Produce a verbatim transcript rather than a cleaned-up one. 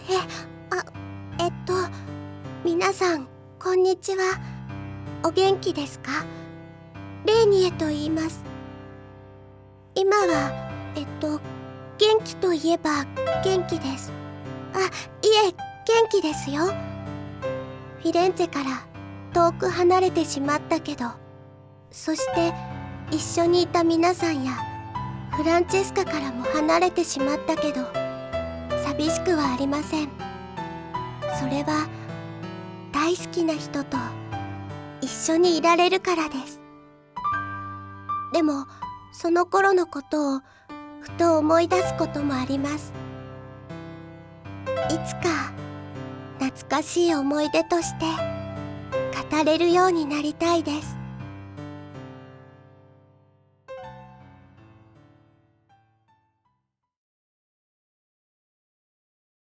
え、あ、えっと、皆さん、こんにちは。お元気ですか？レーニエと言います。今は、えっと、元気といえば元気です。あ、いえ、元気ですよ。フィレンツェから遠く離れてしまったけど、そして一緒にいた皆さんやフランチェスカからも離れてしまったけど、寂しくはありません。それは大好きな人と一緒にいられるからです。でもその頃のことをふと思い出すこともあります。いつか懐かしい思い出として語れるようになりたいです。